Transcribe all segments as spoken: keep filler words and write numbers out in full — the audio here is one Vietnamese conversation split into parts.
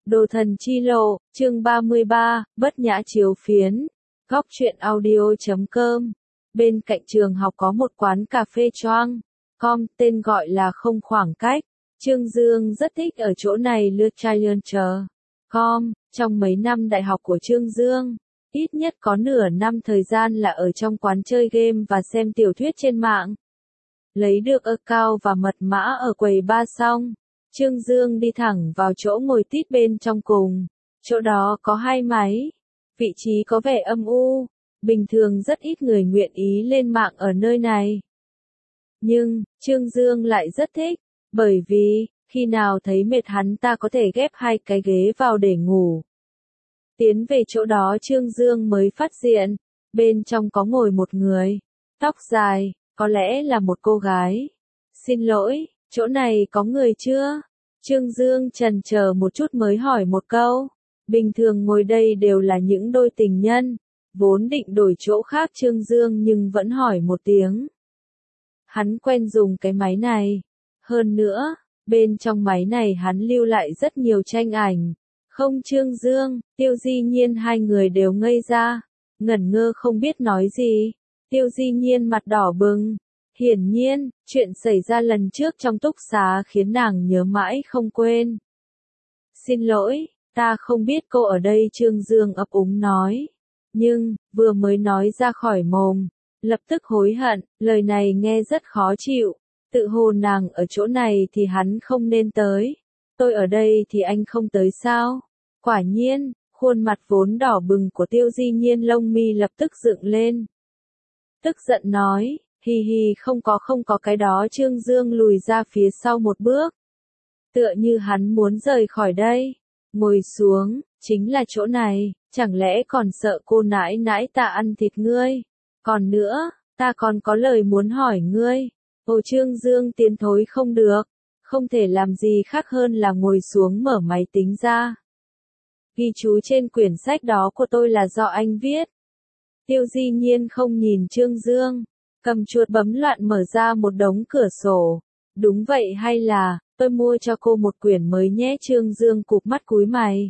Đồ thần chi lộ, chương ba mươi ba, bất nhã chiếu phiến. Góc truyện audio chấm com. Bên cạnh trường học có một quán cà phê choang com, tên gọi là Không Khoảng Cách. Trương Dương rất thích ở chỗ này lướt Challenger com. Trong mấy năm đại học của Trương Dương, ít nhất có nửa năm thời gian là ở trong quán chơi game và xem tiểu thuyết trên mạng. Lấy được account và mật mã ở quầy bar xong, Trương Dương đi thẳng vào chỗ ngồi tít bên trong cùng. Chỗ đó có hai máy. Vị trí có vẻ âm u. Bình thường rất ít người nguyện ý lên mạng ở nơi này. Nhưng, Trương Dương lại rất thích. Bởi vì, khi nào thấy mệt hắn ta có thể ghép hai cái ghế vào để ngủ. Tiến về chỗ đó Trương Dương mới phát hiện. Bên trong có ngồi một người. Tóc dài, có lẽ là một cô gái. Xin lỗi, chỗ này có người chưa? Trương Dương chần chờ một chút mới hỏi một câu. Bình thường ngồi đây đều là những đôi tình nhân. Vốn định đổi chỗ khác Trương Dương nhưng vẫn hỏi một tiếng. Hắn quen dùng cái máy này. Hơn nữa, bên trong máy này hắn lưu lại rất nhiều tranh ảnh. Không Trương Dương, Tiêu Di Nhiên hai người đều ngây ra. Ngẩn ngơ không biết nói gì. Tiêu Di Nhiên mặt đỏ bừng. Hiển nhiên, chuyện xảy ra lần trước trong túc xá khiến nàng nhớ mãi không quên. Xin lỗi, ta không biết cô ở đây Trương Dương ấp úng nói. Nhưng, vừa mới nói ra khỏi mồm, lập tức hối hận, lời này nghe rất khó chịu. Tự hồ nàng ở chỗ này thì hắn không nên tới. Tôi ở đây thì anh không tới sao? Quả nhiên, khuôn mặt vốn đỏ bừng của Tiêu Di Nhiên lông mi lập tức dựng lên. Tức giận nói. Hi hi không có không có cái đó Trương Dương lùi ra phía sau một bước. Tựa như hắn muốn rời khỏi đây. Ngồi xuống, chính là chỗ này, chẳng lẽ còn sợ cô nãi nãi ta ăn thịt ngươi. Còn nữa, ta còn có lời muốn hỏi ngươi. Ồ Trương Dương tiến thối không được, không thể làm gì khác hơn là ngồi xuống mở máy tính ra. Ghi chú trên quyển sách đó của tôi là do anh viết. Tiêu Di Nhiên không nhìn Trương Dương. Cầm chuột bấm loạn mở ra một đống cửa sổ. Đúng vậy hay là, tôi mua cho cô một quyển mới nhé Trương Dương cụp mắt cúi mày.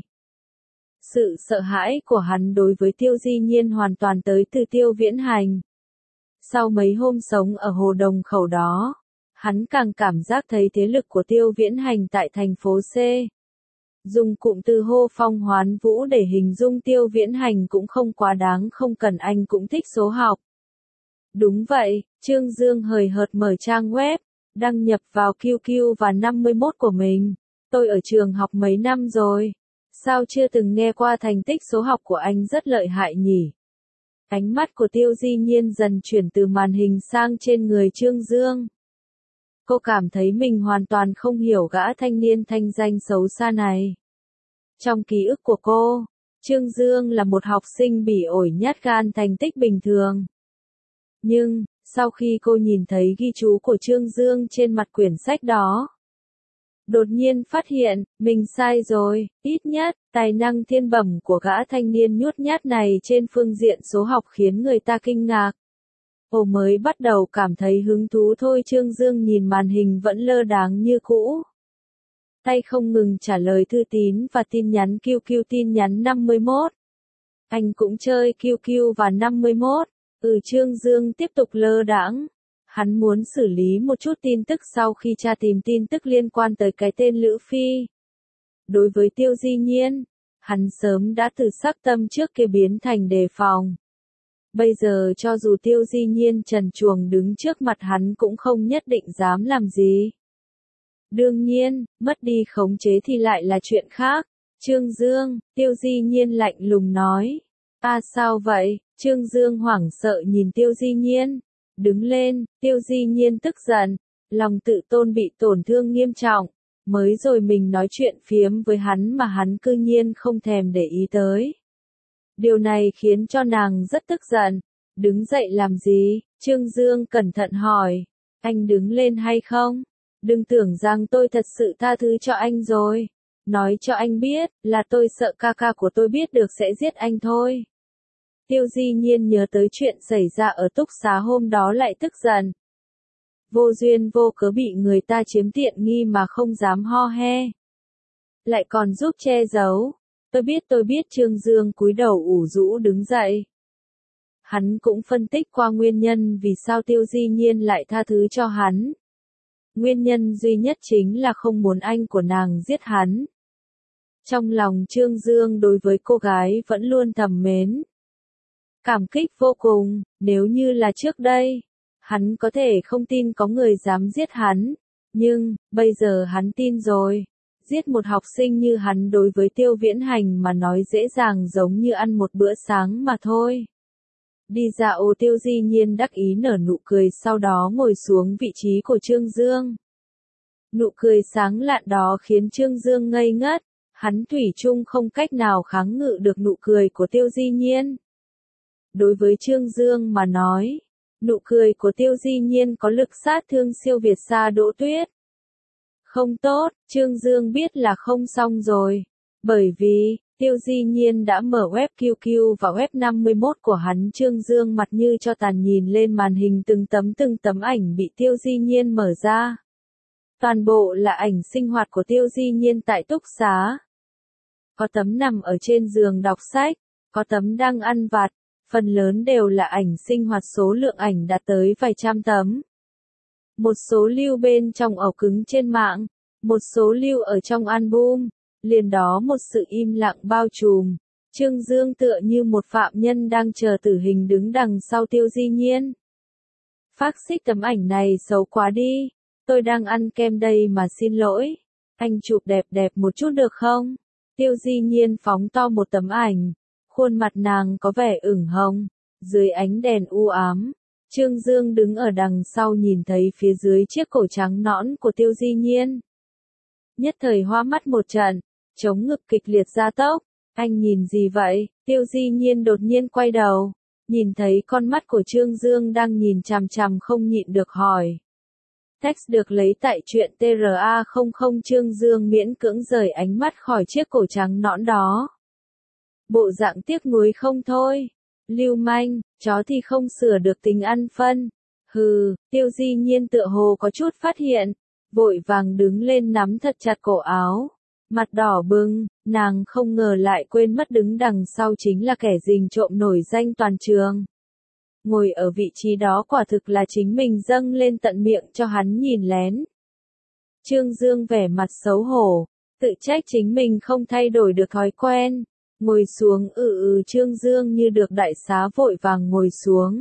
Sự sợ hãi của hắn đối với Tiêu Di Nhiên hoàn toàn tới từ Tiêu Viễn Hành. Sau mấy hôm sống ở Hồ Đồng Khẩu đó, hắn càng cảm giác thấy thế lực của Tiêu Viễn Hành tại thành phố C. Dùng cụm từ hô phong hoán vũ để hình dung Tiêu Viễn Hành cũng không quá đáng, không cần anh cũng thích số học. Đúng vậy, Trương Dương hời hợt mở trang web, đăng nhập vào Q Q và năm mươi mốt của mình. Tôi ở trường học mấy năm rồi. Sao chưa từng nghe qua thành tích số học của anh rất lợi hại nhỉ? Ánh mắt của Tiêu Di Nhiên dần chuyển từ màn hình sang trên người Trương Dương. Cô cảm thấy mình hoàn toàn không hiểu gã thanh niên thanh danh xấu xa này. Trong ký ức của cô, Trương Dương là một học sinh bỉ ổi nhát gan thành tích bình thường. Nhưng, sau khi cô nhìn thấy ghi chú của Trương Dương trên mặt quyển sách đó, đột nhiên phát hiện, mình sai rồi, ít nhất, tài năng thiên bẩm của gã thanh niên nhút nhát này trên phương diện số học khiến người ta kinh ngạc. Cô mới bắt đầu cảm thấy hứng thú thôi. Trương Dương nhìn màn hình vẫn lơ đáng như cũ. Tay không ngừng trả lời thư tín và tin nhắn Q Q tin nhắn năm mươi mốt. Anh cũng chơi Q Q và năm mươi mốt. Ừ Trương Dương tiếp tục lơ đãng. Hắn muốn xử lý một chút tin tức sau khi tra tìm tin tức liên quan tới cái tên Lữ Phi. Đối với Tiêu Di Nhiên, hắn sớm đã từ sắc tâm trước kia biến thành đề phòng. Bây giờ cho dù Tiêu Di Nhiên trần truồng đứng trước mặt hắn cũng không nhất định dám làm gì. Đương nhiên, mất đi khống chế thì lại là chuyện khác. Trương Dương, Tiêu Di Nhiên lạnh lùng nói. À sao vậy? Trương Dương hoảng sợ nhìn Tiêu Di Nhiên. Đứng lên, Tiêu Di Nhiên tức giận. Lòng tự tôn bị tổn thương nghiêm trọng. Mới rồi mình nói chuyện phiếm với hắn mà hắn cư nhiên không thèm để ý tới. Điều này khiến cho nàng rất tức giận. Đứng dậy làm gì? Trương Dương cẩn thận hỏi. Anh đứng lên hay không? Đừng tưởng rằng tôi thật sự tha thứ cho anh rồi. Nói cho anh biết, là tôi sợ ca ca của tôi biết được sẽ giết anh thôi. Tiêu Di Nhiên nhớ tới chuyện xảy ra ở túc xá hôm đó lại tức giận. Vô duyên vô cớ bị người ta chiếm tiện nghi mà không dám ho he. lại còn giúp che giấu. Tôi biết tôi biết Trương Dương cúi đầu ủ rũ đứng dậy. Hắn cũng phân tích qua nguyên nhân vì sao Tiêu Di Nhiên lại tha thứ cho hắn. Nguyên nhân duy nhất chính là không muốn anh của nàng giết hắn. Trong lòng Trương Dương đối với cô gái vẫn luôn thầm mến. Cảm kích vô cùng, nếu như là trước đây, hắn có thể không tin có người dám giết hắn, nhưng, bây giờ hắn tin rồi. Giết một học sinh như hắn đối với Tiêu Viễn Hành mà nói dễ dàng giống như ăn một bữa sáng mà thôi. Đi ra ô Tiêu Di Nhiên đắc ý nở nụ cười sau đó ngồi xuống vị trí của Trương Dương. Nụ cười sáng lạn đó khiến Trương Dương ngây ngất, hắn thủy chung không cách nào kháng ngự được nụ cười của Tiêu Di Nhiên. Đối với Trương Dương mà nói, nụ cười của Tiêu Di Nhiên có lực sát thương siêu việt xa Đỗ Tuyết. Không tốt, Trương Dương biết là không xong rồi, bởi vì, Tiêu Di Nhiên đã mở web quy quy và web năm mươi mốt của hắn. Trương Dương mặt như cho tàn nhìn lên màn hình từng tấm từng tấm ảnh bị Tiêu Di Nhiên mở ra. Toàn bộ là ảnh sinh hoạt của Tiêu Di Nhiên tại túc xá. Có tấm nằm ở trên giường đọc sách, có tấm đang ăn vặt, phần lớn đều là ảnh sinh hoạt số lượng ảnh đạt tới vài trăm tấm. Một số lưu bên trong ổ cứng trên mạng, một số lưu ở trong album, liền đó một sự im lặng bao trùm. Trương Dương tựa như một phạm nhân đang chờ tử hình đứng đằng sau Tiêu Di Nhiên. Phác xích tấm ảnh này xấu quá đi, tôi đang ăn kem đây mà xin lỗi, anh chụp đẹp đẹp một chút được không? Tiêu Di Nhiên phóng to một tấm ảnh, khuôn mặt nàng có vẻ ửng hồng, dưới ánh đèn u ám. Trương Dương đứng ở đằng sau nhìn thấy phía dưới chiếc cổ trắng nõn của Tiêu Di Nhiên. Nhất thời hoa mắt một trận, chống ngực kịch liệt gia tốc. Anh nhìn gì vậy? Tiêu Di Nhiên đột nhiên quay đầu, nhìn thấy con mắt của Trương Dương đang nhìn chằm chằm không nhịn được hỏi. Text được lấy tại truyện T R A không không. Trương Dương miễn cưỡng rời ánh mắt khỏi chiếc cổ trắng nõn đó. Bộ dạng tiếc nuối không thôi. Lưu manh, chó thì không sửa được tính ăn phân. Hừ, Tiêu Di Nhiên tựa hồ có chút phát hiện, vội vàng đứng lên nắm thật chặt cổ áo. Mặt đỏ bừng, nàng không ngờ lại quên mất đứng đằng sau chính là kẻ rình trộm nổi danh toàn trường. Ngồi ở vị trí đó quả thực là chính mình dâng lên tận miệng cho hắn nhìn lén. Trương Dương vẻ mặt xấu hổ, tự trách chính mình không thay đổi được thói quen. Ngồi xuống ừ ừ Trương Dương như được đại xá vội vàng ngồi xuống.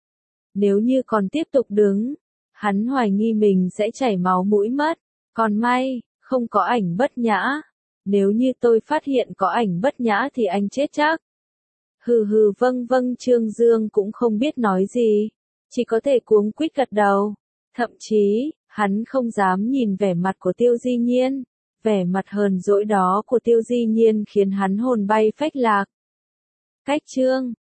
Nếu như còn tiếp tục đứng, hắn hoài nghi mình sẽ chảy máu mũi mất. Còn may, không có ảnh bất nhã. Nếu như tôi phát hiện có ảnh bất nhã thì anh chết chắc. Hừ hừ vâng vâng Trương Dương cũng không biết nói gì. Chỉ có thể cuống quýt gật đầu. Thậm chí, hắn không dám nhìn vẻ mặt của Tiêu Di Nhiên. Vẻ mặt hờn dỗi đó của Tiêu Di Nhiên khiến hắn hồn bay phách lạc. Cách chương